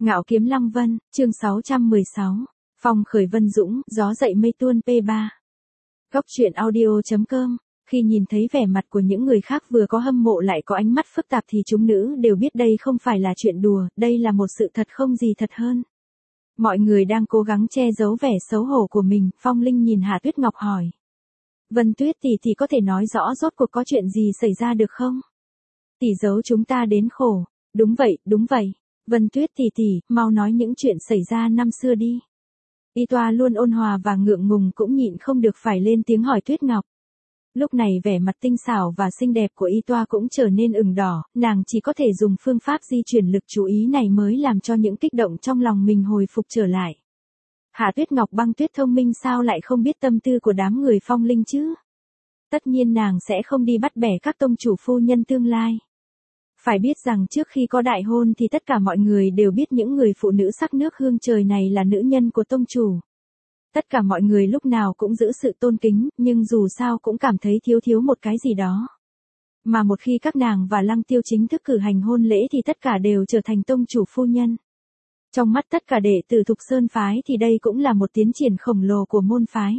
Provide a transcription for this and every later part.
Ngạo kiếm Lăng Vân, chương 616. Phong khởi vân dũng, gió dậy mây tuôn P3. Góc truyện audio.com. Khi nhìn thấy vẻ mặt của những người khác vừa có hâm mộ lại có ánh mắt phức tạp thì chúng nữ đều biết đây không phải là chuyện đùa, đây là một sự thật không gì thật hơn. Mọi người đang cố gắng che giấu vẻ xấu hổ của mình, Phong Linh nhìn Hạ Tuyết Ngọc hỏi. Vân Tuyết tỷ có thể nói rõ rốt cuộc có chuyện gì xảy ra được không? Tỷ giấu chúng ta đến khổ. Đúng vậy. Vân Tuyết tỷ, mau nói những chuyện xảy ra năm xưa đi. Y Toa luôn ôn hòa và ngượng ngùng cũng nhịn không được phải lên tiếng hỏi Tuyết Ngọc. Lúc này vẻ mặt tinh xảo và xinh đẹp của Y Toa cũng trở nên ửng đỏ, nàng chỉ có thể dùng phương pháp di chuyển lực chú ý này mới làm cho những kích động trong lòng mình hồi phục trở lại. Hạ Tuyết Ngọc Băng Tuyết thông minh sao lại không biết tâm tư của đám người Phong Linh chứ? Tất nhiên nàng sẽ không đi bắt bẻ các tông chủ phu nhân tương lai. Phải biết rằng trước khi có đại hôn thì tất cả mọi người đều biết những người phụ nữ sắc nước hương trời này là nữ nhân của tông chủ. Tất cả mọi người lúc nào cũng giữ sự tôn kính, nhưng dù sao cũng cảm thấy thiếu một cái gì đó. Mà một khi các nàng và Lăng Tiêu chính thức cử hành hôn lễ thì tất cả đều trở thành tông chủ phu nhân. Trong mắt tất cả đệ tử Thục Sơn phái thì đây cũng là một tiến triển khổng lồ của môn phái.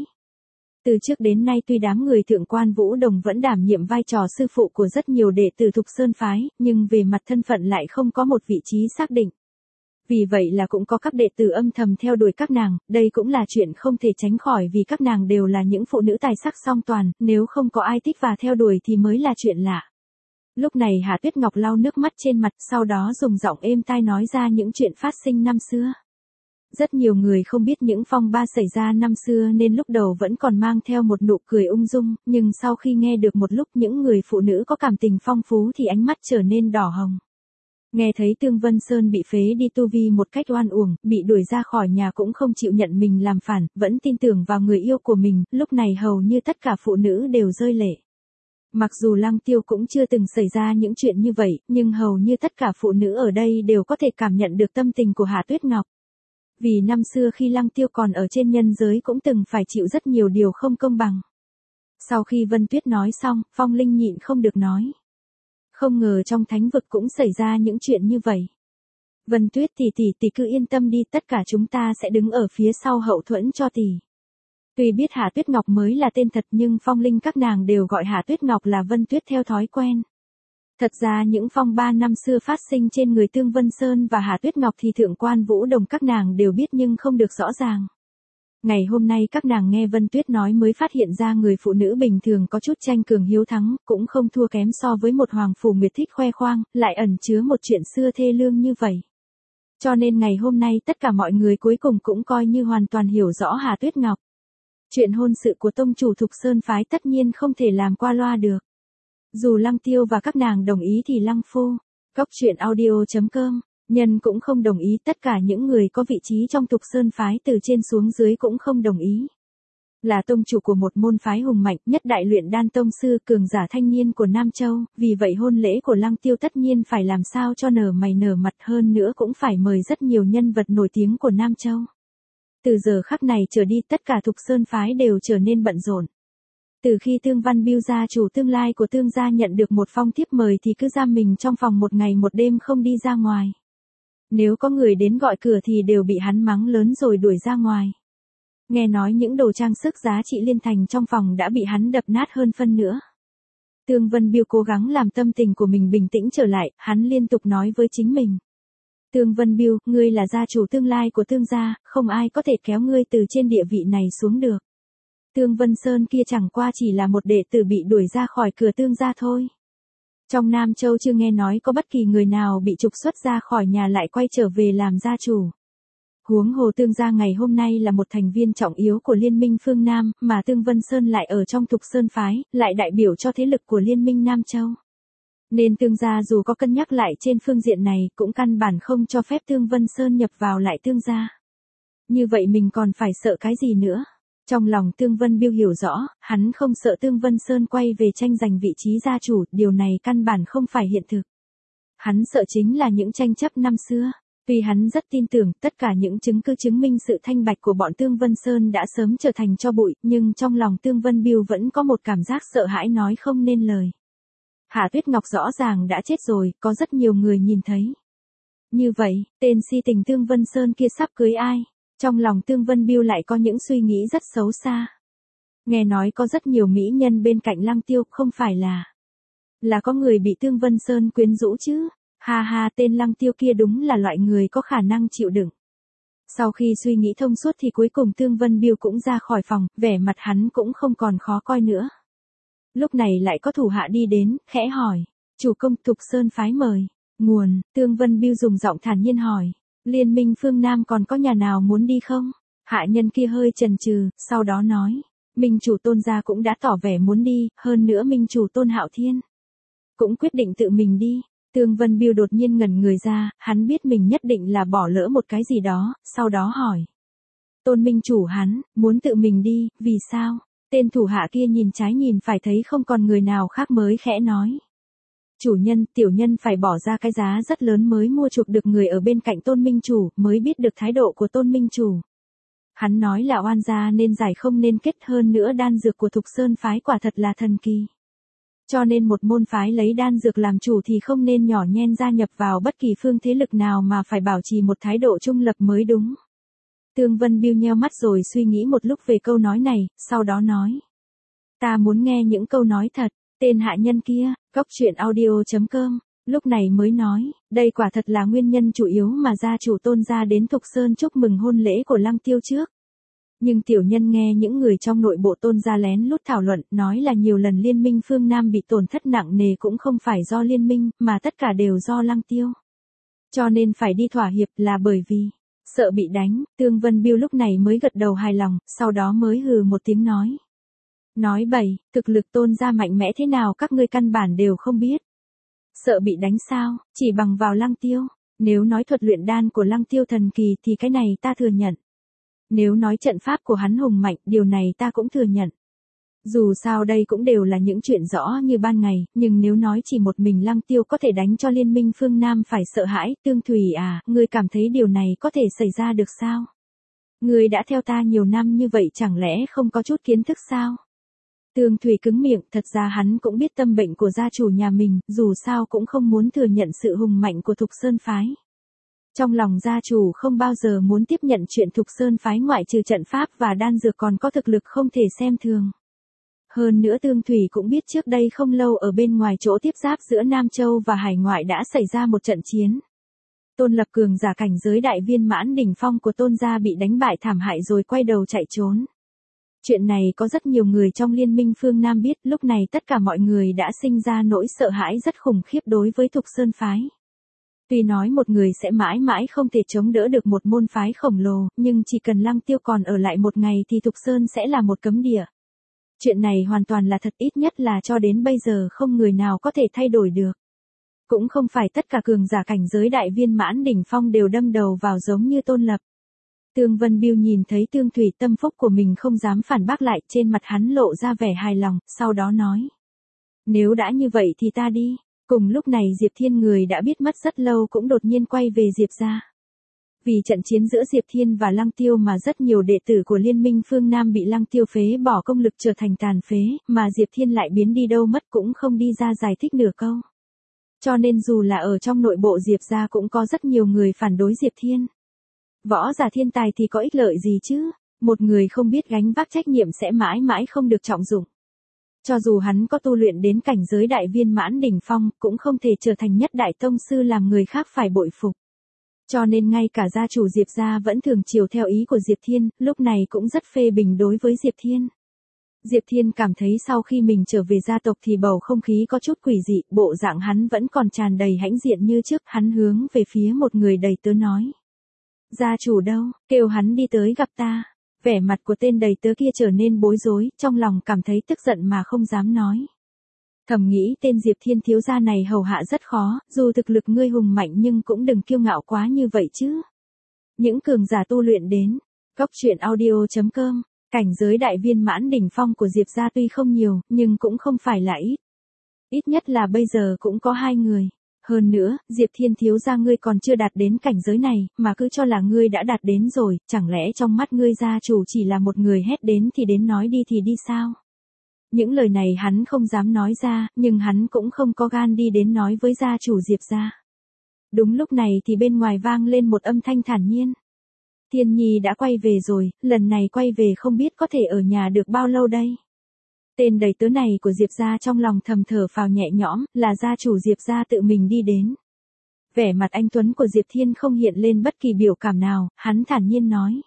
Từ trước đến nay tuy đám người Thượng Quan Vũ Đồng vẫn đảm nhiệm vai trò sư phụ của rất nhiều đệ tử Thục Sơn phái, nhưng về mặt thân phận lại không có một vị trí xác định. Vì vậy là cũng có các đệ tử âm thầm theo đuổi các nàng, đây cũng là chuyện không thể tránh khỏi vì các nàng đều là những phụ nữ tài sắc song toàn, nếu không có ai thích và theo đuổi thì mới là chuyện lạ. Lúc này Hạ Tuyết Ngọc lau nước mắt trên mặt, sau đó dùng giọng êm tai nói ra những chuyện phát sinh năm xưa. Rất nhiều người không biết những phong ba xảy ra năm xưa nên lúc đầu vẫn còn mang theo một nụ cười ung dung, nhưng sau khi nghe được một lúc những người phụ nữ có cảm tình phong phú thì ánh mắt trở nên đỏ hồng. Nghe thấy Tương Vân Sơn bị phế đi tu vi một cách oan uổng, bị đuổi ra khỏi nhà cũng không chịu nhận mình làm phản, vẫn tin tưởng vào người yêu của mình, lúc này hầu như tất cả phụ nữ đều rơi lệ. Mặc dù Lăng Tiêu cũng chưa từng xảy ra những chuyện như vậy, nhưng hầu như tất cả phụ nữ ở đây đều có thể cảm nhận được tâm tình của Hạ Tuyết Ngọc. Vì năm xưa khi Lăng Tiêu còn ở trên nhân giới cũng từng phải chịu rất nhiều điều không công bằng. Sau khi Vân Tuyết nói xong, Phong Linh nhịn không được nói. Không ngờ trong thánh vực cũng xảy ra những chuyện như vậy. Vân Tuyết tỷ cứ yên tâm đi, tất cả chúng ta sẽ đứng ở phía sau hậu thuẫn cho tỷ. Tuy biết Hạ Tuyết Ngọc mới là tên thật nhưng Phong Linh các nàng đều gọi Hạ Tuyết Ngọc là Vân Tuyết theo thói quen. Thật ra những phong ba năm xưa phát sinh trên người Tương Vân Sơn và Hạ Tuyết Ngọc thì Thượng Quan Vũ Đồng các nàng đều biết nhưng không được rõ ràng. Ngày hôm nay các nàng nghe Vân Tuyết nói mới phát hiện ra người phụ nữ bình thường có chút tranh cường hiếu thắng, cũng không thua kém so với một hoàng phủ nguyệt thích khoe khoang, lại ẩn chứa một chuyện xưa thê lương như vậy. Cho nên ngày hôm nay tất cả mọi người cuối cùng cũng coi như hoàn toàn hiểu rõ Hạ Tuyết Ngọc. Chuyện hôn sự của tông chủ Thục Sơn phái tất nhiên không thể làm qua loa được. Dù Lăng Tiêu và các nàng đồng ý thì Lăng Phu, Góc truyện audio.com, nhân cũng không đồng ý, tất cả những người có vị trí trong Thục Sơn phái từ trên xuống dưới cũng không đồng ý. Là tông chủ của một môn phái hùng mạnh, nhất đại luyện đan tông sư, cường giả thanh niên của Nam Châu, vì vậy hôn lễ của Lăng Tiêu tất nhiên phải làm sao cho nở mày nở mặt, hơn nữa cũng phải mời rất nhiều nhân vật nổi tiếng của Nam Châu. Từ giờ khắc này trở đi tất cả Thục Sơn phái đều trở nên bận rộn. Từ khi Tương Văn Biêu gia chủ tương lai của Tương gia nhận được một phong thiếp mời thì cứ giam mình trong phòng một ngày một đêm không đi ra ngoài. Nếu có người đến gọi cửa thì đều bị hắn mắng lớn rồi đuổi ra ngoài. Nghe nói những đồ trang sức giá trị liên thành trong phòng đã bị hắn đập nát hơn phân nữa. Tương Vân Biêu cố gắng làm tâm tình của mình bình tĩnh trở lại, hắn liên tục nói với chính mình. Tương Vân Biêu, ngươi là gia chủ tương lai của Tương gia, không ai có thể kéo ngươi từ trên địa vị này xuống được. Tương Vân Sơn kia chẳng qua chỉ là một đệ tử bị đuổi ra khỏi cửa Tương gia thôi. Trong Nam Châu chưa nghe nói có bất kỳ người nào bị trục xuất ra khỏi nhà lại quay trở về làm gia chủ. Huống hồ Tương gia ngày hôm nay là một thành viên trọng yếu của Liên minh phương Nam, mà Tương Vân Sơn lại ở trong Thục Sơn phái, lại đại biểu cho thế lực của Liên minh Nam Châu. Nên Tương gia dù có cân nhắc lại trên phương diện này, cũng căn bản không cho phép Tương Vân Sơn nhập vào lại Tương gia. Như vậy mình còn phải sợ cái gì nữa? Trong lòng Tương Vân Biêu hiểu rõ, hắn không sợ Tương Vân Sơn quay về tranh giành vị trí gia chủ, điều này căn bản không phải hiện thực. Hắn sợ chính là những tranh chấp năm xưa. Tuy hắn rất tin tưởng tất cả những chứng cứ chứng minh sự thanh bạch của bọn Tương Vân Sơn đã sớm trở thành tro bụi, nhưng trong lòng Tương Vân Biêu vẫn có một cảm giác sợ hãi nói không nên lời. Hạ Tuyết Ngọc rõ ràng đã chết rồi, có rất nhiều người nhìn thấy. Như vậy, tên si tình Tương Vân Sơn kia sắp cưới ai? Trong lòng Tương Vân Biêu lại có những suy nghĩ rất xấu xa. Nghe nói có rất nhiều mỹ nhân bên cạnh Lăng Tiêu, không phải là có người bị Tương Vân Sơn quyến rũ chứ? Ha ha, tên Lăng Tiêu kia đúng là loại người có khả năng chịu đựng. Sau khi suy nghĩ thông suốt thì cuối cùng Tương Vân Biêu cũng ra khỏi phòng, vẻ mặt hắn cũng không còn khó coi nữa. Lúc này lại có thủ hạ đi đến, khẽ hỏi, chủ công, Thục Sơn phái mời. Nguồn, Tương Vân Biêu dùng giọng thản nhiên hỏi, Liên minh phương Nam còn có nhà nào muốn đi không? Hạ nhân kia hơi chần chừ, sau đó nói, minh chủ Tôn gia cũng đã tỏ vẻ muốn đi, hơn nữa minh chủ Tôn Hạo Thiên cũng quyết định tự mình đi. Tương Vân Biêu đột nhiên ngẩn người ra, hắn biết mình nhất định là bỏ lỡ một cái gì đó, sau đó hỏi. Tôn minh chủ hắn, muốn tự mình đi, vì sao? Tên thủ hạ kia nhìn trái nhìn phải thấy không còn người nào khác mới khẽ nói. Chủ nhân, tiểu nhân phải bỏ ra cái giá rất lớn mới mua chuộc được người ở bên cạnh Tôn minh chủ, mới biết được thái độ của Tôn minh chủ. Hắn nói là oan gia nên giải không nên kết, hơn nữa đan dược của Thục Sơn phái quả thật là thần kỳ. Cho nên một môn phái lấy đan dược làm chủ thì không nên nhỏ nhen gia nhập vào bất kỳ phương thế lực nào mà phải bảo trì một thái độ trung lập mới đúng. Tương Vân Biêu nheo mắt rồi suy nghĩ một lúc về câu nói này, sau đó nói. Ta muốn nghe những câu nói thật. Tên hạ nhân kia, Cóc Truyện Audio.com, lúc này mới nói, đây quả thật là nguyên nhân chủ yếu mà gia chủ Tôn gia đến Thục Sơn chúc mừng hôn lễ của Lăng Tiêu trước. Nhưng tiểu nhân nghe những người trong nội bộ Tôn gia lén lút thảo luận, nói là nhiều lần liên minh phương Nam bị tổn thất nặng nề cũng không phải do liên minh, mà tất cả đều do Lăng Tiêu. Cho nên phải đi thỏa hiệp là bởi vì sợ bị đánh. Tương Vân Biêu lúc này mới gật đầu hài lòng, sau đó mới hừ một tiếng nói. Nói bậy, thực lực Tôn gia mạnh mẽ thế nào các ngươi căn bản đều không biết. Sợ bị đánh sao, chỉ bằng vào Lăng Tiêu. Nếu nói thuật luyện đan của Lăng Tiêu thần kỳ thì cái này ta thừa nhận. Nếu nói trận pháp của hắn hùng mạnh, điều này ta cũng thừa nhận. Dù sao đây cũng đều là những chuyện rõ như ban ngày, nhưng nếu nói chỉ một mình Lăng Tiêu có thể đánh cho liên minh phương Nam phải sợ hãi, Tương Thủy à, ngươi cảm thấy điều này có thể xảy ra được sao? Ngươi đã theo ta nhiều năm như vậy chẳng lẽ không có chút kiến thức sao? Tương Thủy cứng miệng, thật ra hắn cũng biết tâm bệnh của gia chủ nhà mình, dù sao cũng không muốn thừa nhận sự hùng mạnh của Thục Sơn phái. Trong lòng gia chủ không bao giờ muốn tiếp nhận chuyện Thục Sơn phái ngoại trừ trận pháp và đan dược còn có thực lực không thể xem thường. Hơn nữa Tương Thủy cũng biết trước đây không lâu ở bên ngoài chỗ tiếp giáp giữa Nam Châu và hải ngoại đã xảy ra một trận chiến. Tôn Lập cường giả cảnh giới đại viên mãn đỉnh phong của Tôn gia bị đánh bại thảm hại rồi quay đầu chạy trốn. Chuyện này có rất nhiều người trong liên minh phương Nam biết, lúc này tất cả mọi người đã sinh ra nỗi sợ hãi rất khủng khiếp đối với Thục Sơn phái. Tuy nói một người sẽ mãi mãi không thể chống đỡ được một môn phái khổng lồ, nhưng chỉ cần Lăng Tiêu còn ở lại một ngày thì Thục Sơn sẽ là một cấm địa. Chuyện này hoàn toàn là thật, ít nhất là cho đến bây giờ không người nào có thể thay đổi được. Cũng không phải tất cả cường giả cảnh giới đại viên mãn đỉnh phong đều đâm đầu vào giống như Tôn Lập. Tương Vân Biêu nhìn thấy Tương Thủy tâm phúc của mình không dám phản bác lại, trên mặt hắn lộ ra vẻ hài lòng, sau đó nói. Nếu đã như vậy thì ta đi. Cùng lúc này Diệp Thiên người đã biết mất rất lâu cũng đột nhiên quay về Diệp gia. Vì trận chiến giữa Diệp Thiên và Lăng Tiêu mà rất nhiều đệ tử của Liên minh phương Nam bị Lăng Tiêu phế bỏ công lực trở thành tàn phế, mà Diệp Thiên lại biến đi đâu mất cũng không đi ra giải thích nửa câu. Cho nên dù là ở trong nội bộ Diệp gia cũng có rất nhiều người phản đối Diệp Thiên. Võ giả thiên tài thì có ích lợi gì chứ, một người không biết gánh vác trách nhiệm sẽ mãi mãi không được trọng dụng. Cho dù hắn có tu luyện đến cảnh giới đại viên mãn đỉnh phong, cũng không thể trở thành nhất đại tông sư làm người khác phải bội phục. Cho nên ngay cả gia chủ Diệp gia vẫn thường chiều theo ý của Diệp Thiên, lúc này cũng rất phê bình đối với Diệp Thiên. Diệp Thiên cảm thấy sau khi mình trở về gia tộc thì bầu không khí có chút quỷ dị, bộ dạng hắn vẫn còn tràn đầy hãnh diện như trước, hắn hướng về phía một người đầy tớ nói. Gia chủ đâu, kêu hắn đi tới gặp ta. Vẻ mặt của tên đầy tớ kia trở nên bối rối, trong lòng cảm thấy tức giận mà không dám nói. Thầm nghĩ tên Diệp Thiên thiếu gia này hầu hạ rất khó, dù thực lực ngươi hùng mạnh nhưng cũng đừng kiêu ngạo quá như vậy chứ. Những cường giả tu luyện đến, Cóc Truyện Audio.com, cảnh giới đại viên mãn đỉnh phong của Diệp gia tuy không nhiều, nhưng cũng không phải là ít. Ít nhất là bây giờ cũng có 2 người. Hơn nữa, Diệp Thiên thiếu gia ngươi còn chưa đạt đến cảnh giới này, mà cứ cho là ngươi đã đạt đến rồi, chẳng lẽ trong mắt ngươi gia chủ chỉ là một người hét đến thì đến nói đi thì đi sao? Những lời này hắn không dám nói ra, nhưng hắn cũng không có gan đi đến nói với gia chủ Diệp gia. Đúng lúc này thì bên ngoài vang lên một âm thanh thản nhiên. Thiên Nhi đã quay về rồi, lần này quay về không biết có thể ở nhà được bao lâu đây. Tên đầy tớ này của Diệp gia trong lòng thầm thở phào nhẹ nhõm, là gia chủ Diệp gia tự mình đi đến. Vẻ mặt anh tuấn của Diệp Thiên không hiện lên bất kỳ biểu cảm nào, hắn thản nhiên nói.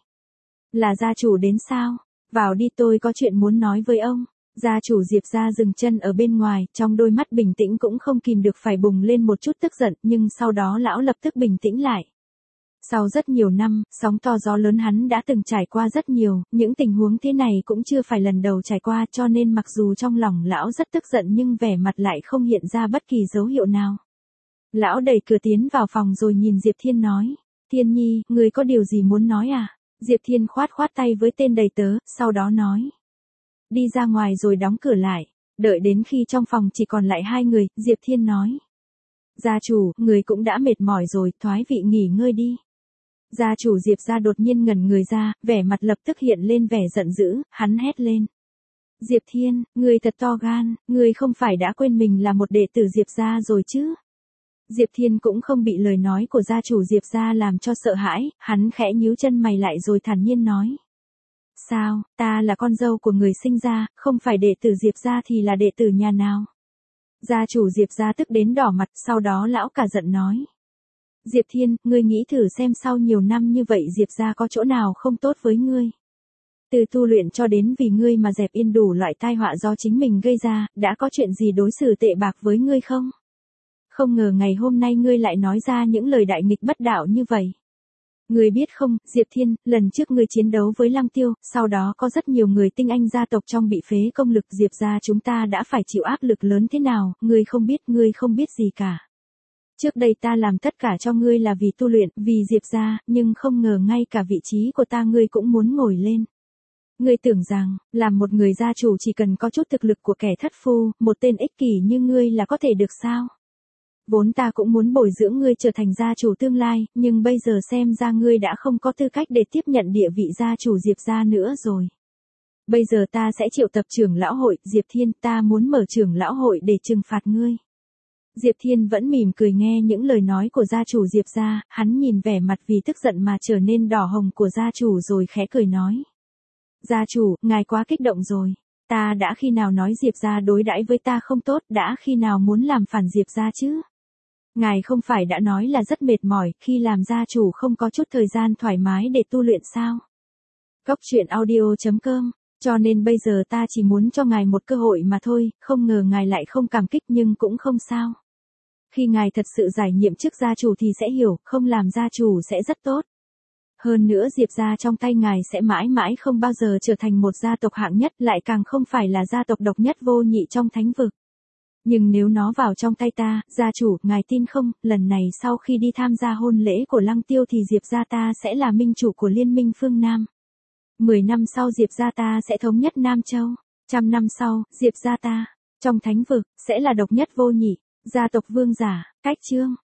Là gia chủ đến sao? Vào đi, tôi có chuyện muốn nói với ông. Gia chủ Diệp gia dừng chân ở bên ngoài, trong đôi mắt bình tĩnh cũng không kìm được phải bùng lên một chút tức giận, nhưng sau đó lão lập tức bình tĩnh lại. Sau rất nhiều năm, sóng to gió lớn hắn đã từng trải qua rất nhiều, những tình huống thế này cũng chưa phải lần đầu trải qua, cho nên mặc dù trong lòng lão rất tức giận nhưng vẻ mặt lại không hiện ra bất kỳ dấu hiệu nào. Lão đẩy cửa tiến vào phòng rồi nhìn Diệp Thiên nói. Thiên Nhi, người có điều gì muốn nói à? Diệp Thiên khoát khoát tay với tên đầy tớ, sau đó nói. Đi ra ngoài rồi đóng cửa lại. Đợi đến khi trong phòng chỉ còn lại hai người, Diệp Thiên nói. Gia chủ, người cũng đã mệt mỏi rồi, thoái vị nghỉ ngơi đi. Gia chủ Diệp gia đột nhiên ngẩn người ra, vẻ mặt lập tức hiện lên vẻ giận dữ, hắn hét lên. Diệp Thiên, người thật to gan, người không phải đã quên mình là một đệ tử Diệp gia rồi chứ? Diệp Thiên cũng không bị lời nói của gia chủ Diệp gia làm cho sợ hãi, hắn khẽ nhíu chân mày lại rồi thản nhiên nói. Sao, ta là con dâu của người sinh ra, không phải đệ tử Diệp gia thì là đệ tử nhà nào? Gia chủ Diệp gia tức đến đỏ mặt, sau đó lão cả giận nói. Diệp Thiên, ngươi nghĩ thử xem sau nhiều năm như vậy Diệp gia có chỗ nào không tốt với ngươi. Từ tu luyện cho đến vì ngươi mà dẹp yên đủ loại tai họa do chính mình gây ra, đã có chuyện gì đối xử tệ bạc với ngươi không? Không ngờ ngày hôm nay ngươi lại nói ra những lời đại nghịch bất đạo như vậy. Ngươi biết không, Diệp Thiên, lần trước ngươi chiến đấu với Lăng Tiêu, sau đó có rất nhiều người tinh anh gia tộc trong bị phế công lực Diệp gia chúng ta đã phải chịu áp lực lớn thế nào, ngươi không biết gì cả. Trước đây ta làm tất cả cho ngươi là vì tu luyện, vì Diệp gia, nhưng không ngờ ngay cả vị trí của ta ngươi cũng muốn ngồi lên. Ngươi tưởng rằng, làm một người gia chủ chỉ cần có chút thực lực của kẻ thất phu, một tên ích kỷ như ngươi là có thể được sao? Vốn ta cũng muốn bồi dưỡng ngươi trở thành gia chủ tương lai, nhưng bây giờ xem ra ngươi đã không có tư cách để tiếp nhận địa vị gia chủ Diệp gia nữa rồi. Bây giờ ta sẽ triệu tập trưởng lão hội, Diệp Thiên, ta muốn mở trưởng lão hội để trừng phạt ngươi. Diệp Thiên vẫn mỉm cười nghe những lời nói của gia chủ Diệp gia, hắn nhìn vẻ mặt vì tức giận mà trở nên đỏ hồng của gia chủ rồi khẽ cười nói. Gia chủ, ngài quá kích động rồi. Ta đã khi nào nói Diệp gia đối đãi với ta không tốt, đã khi nào muốn làm phản Diệp gia chứ? Ngài không phải đã nói là rất mệt mỏi, khi làm gia chủ không có chút thời gian thoải mái để tu luyện sao? Cốc truyện audio.com, cho nên bây giờ ta chỉ muốn cho ngài một cơ hội mà thôi, không ngờ ngài lại không cảm kích nhưng cũng không sao. Khi ngài thật sự giải nhiệm chức gia chủ thì sẽ hiểu, không làm gia chủ sẽ rất tốt. Hơn nữa Diệp gia trong tay ngài sẽ mãi mãi không bao giờ trở thành một gia tộc hạng nhất, lại càng không phải là gia tộc độc nhất vô nhị trong thánh vực. Nhưng nếu nó vào trong tay ta, gia chủ, ngài tin không, lần này sau khi đi tham gia hôn lễ của Lăng Tiêu thì Diệp gia ta sẽ là minh chủ của Liên minh phương Nam. 10 năm sau Diệp gia ta sẽ thống nhất Nam Châu. 100 năm sau, Diệp gia ta, trong thánh vực, sẽ là độc nhất vô nhị, gia tộc vương giả, cách chương.